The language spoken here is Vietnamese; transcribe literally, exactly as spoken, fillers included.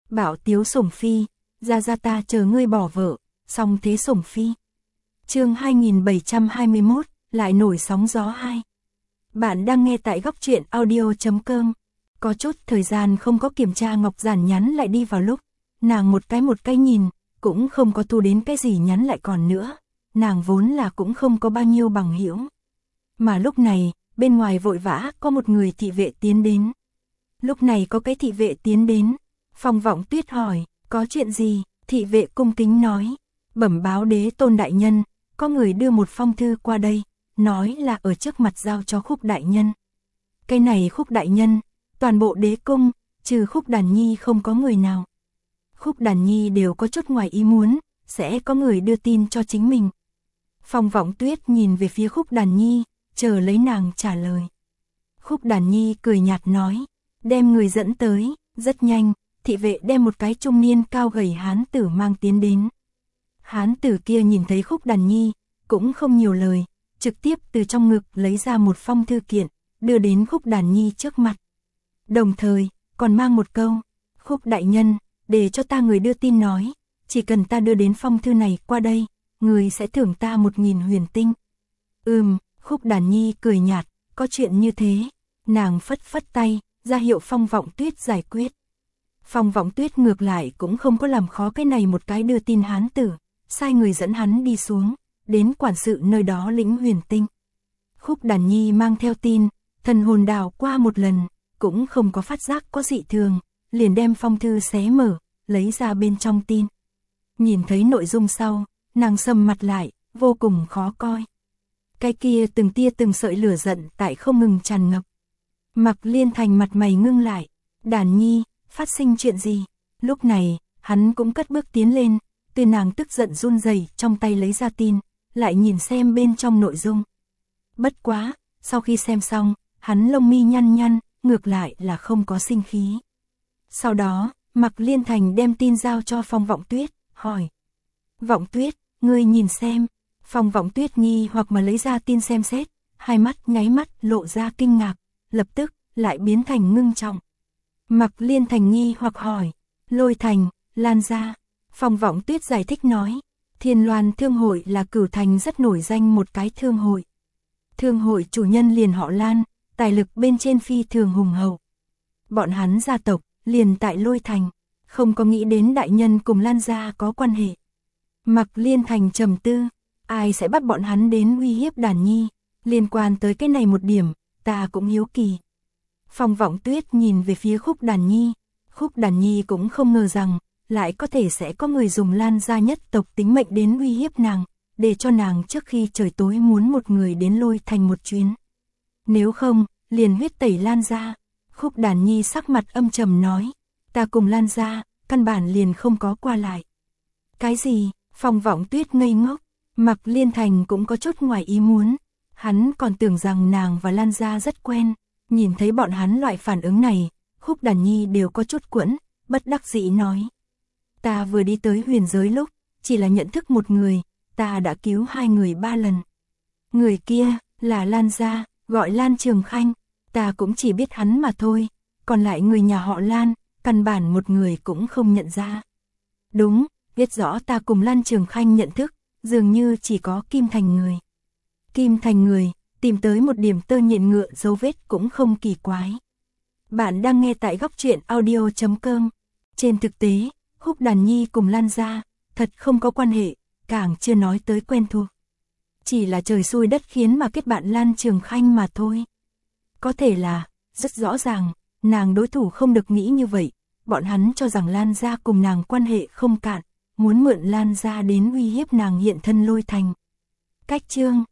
Bảo Tiếu Sủng Phi, ra ra ta chờ ngươi bỏ vợ, xong thế Sủng Phi. Chương hai nghìn bảy trăm hai mươi mốt, lại nổi sóng gió hai. Bạn đang nghe tại góc truyện audio chấm com. Có chút thời gian không có kiểm tra Ngọc Giản nhắn lại đi vào lúc, nàng một cái một cái nhìn, cũng không có thu đến cái gì nhắn lại còn nữa, nàng vốn là cũng không có bao nhiêu bằng hữu. Mà lúc này, bên ngoài vội vã có một người thị vệ tiến đến. Lúc này có cái thị vệ tiến đến, Phong Vọng Tuyết hỏi, có chuyện gì? Thị vệ cung kính nói, bẩm báo đế tôn đại nhân, có người đưa một phong thư qua đây, nói là ở trước mặt giao cho Khúc đại nhân. Cái này Khúc đại nhân, toàn bộ đế cung, trừ Khúc Đàn Nhi không có người nào. Khúc Đàn Nhi đều có chút ngoài ý muốn, sẽ có người đưa tin cho chính mình. Phong Vọng Tuyết nhìn về phía Khúc Đàn Nhi, chờ lấy nàng trả lời. Khúc Đàn Nhi cười nhạt nói, đem người dẫn tới, rất nhanh, thị vệ đem một cái trung niên cao gầy hán tử mang tiến đến. Hán tử kia nhìn thấy Khúc Đàn Nhi, cũng không nhiều lời, trực tiếp từ trong ngực lấy ra một phong thư kiện, đưa đến Khúc Đàn Nhi trước mặt. Đồng thời, còn mang một câu, Khúc đại nhân, để cho ta người đưa tin nói, chỉ cần ta đưa đến phong thư này qua đây, người sẽ thưởng ta một nghìn huyền tinh. Ừm, Khúc Đàn Nhi cười nhạt, có chuyện như thế, nàng phất phất tay, ra hiệu Phong Vọng Tuyết giải quyết. Phong Vọng Tuyết ngược lại cũng không có làm khó cái này một cái đưa tin hán tử, sai người dẫn hắn đi xuống, đến quản sự nơi đó lĩnh huyền tinh. Khúc Đàn Nhi mang theo tin, thần hồn đảo qua một lần, cũng không có phát giác có dị thường, liền đem phong thư xé mở, lấy ra bên trong tin. Nhìn thấy nội dung sau, nàng sầm mặt lại, vô cùng khó coi. Cái kia từng tia từng sợi lửa giận tại không ngừng tràn ngập. Mặc Liên Thành mặt mày ngưng lại, Đàn Nhi, phát sinh chuyện gì? Lúc này, hắn cũng cất bước tiến lên, từ nàng tức giận run rẩy trong tay lấy ra tin, lại nhìn xem bên trong nội dung. Bất quá, sau khi xem xong, hắn lông mi nhăn nhăn, ngược lại là không có sinh khí. Sau đó, Mặc Liên Thành đem tin giao cho Phong Vọng Tuyết, hỏi. Vọng Tuyết, ngươi nhìn xem. Phong Vọng Tuyết nghi hoặc mà lấy ra tin xem xét, hai mắt nháy mắt lộ ra kinh ngạc, lập tức lại biến thành ngưng trọng. Mặc Liên Thành nghi hoặc hỏi, Lôi Thành, Lan gia. Phong Vọng Tuyết giải thích nói, Thiên Loan Thương hội là Cửu Thành rất nổi danh một cái thương hội. Thương hội chủ nhân liền họ Lan, tài lực bên trên phi thường hùng hậu. Bọn hắn gia tộc liền tại Lôi Thành, không có nghĩ đến đại nhân cùng Lan gia có quan hệ. Mặc Liên Thành trầm tư, ai sẽ bắt bọn hắn đến uy hiếp Đàn Nhi, liên quan tới cái này một điểm, ta cũng hiếu kỳ. Phong Vọng Tuyết nhìn về phía Khúc Đàn Nhi, Khúc Đàn Nhi cũng không ngờ rằng, lại có thể sẽ có người dùng Lan gia nhất tộc tính mệnh đến uy hiếp nàng, để cho nàng trước khi trời tối muốn một người đến Lôi Thành một chuyến. Nếu không, liền huyết tẩy Lan gia. Khúc Đàn Nhi sắc mặt âm trầm nói, ta cùng Lan gia, căn bản liền không có qua lại. Cái gì? Phong Vọng Tuyết ngây ngốc, Mặc Liên Thành cũng có chút ngoài ý muốn, hắn còn tưởng rằng nàng và Lan gia rất quen, nhìn thấy bọn hắn loại phản ứng này, Khúc Đàn Nhi đều có chút quẫn, bất đắc dĩ nói. Ta vừa đi tới huyền giới lúc, chỉ là nhận thức một người, ta đã cứu hai người ba lần. Người kia, là Lan gia, gọi Lan Trường Khanh, ta cũng chỉ biết hắn mà thôi, còn lại người nhà họ Lan, căn bản một người cũng không nhận ra. Đúng, biết rõ ta cùng Lan Trường Khanh nhận thức, dường như chỉ có Kim Thành người. Kim Thành người, tìm tới một điểm tơ nhện ngựa dấu vết cũng không kỳ quái. Bạn đang nghe tại góc truyện audio chấm com. Trên thực tế, Khúc Đàn Nhi cùng Lan gia, thật không có quan hệ, càng chưa nói tới quen thuộc. Chỉ là trời xui đất khiến mà kết bạn Lan Trường Khanh mà thôi. Có thể là, rất rõ ràng, nàng đối thủ không được nghĩ như vậy, bọn hắn cho rằng Lan gia cùng nàng quan hệ không cạn, muốn mượn Lan gia đến uy hiếp nàng hiện thân Lôi Thành. Cách chương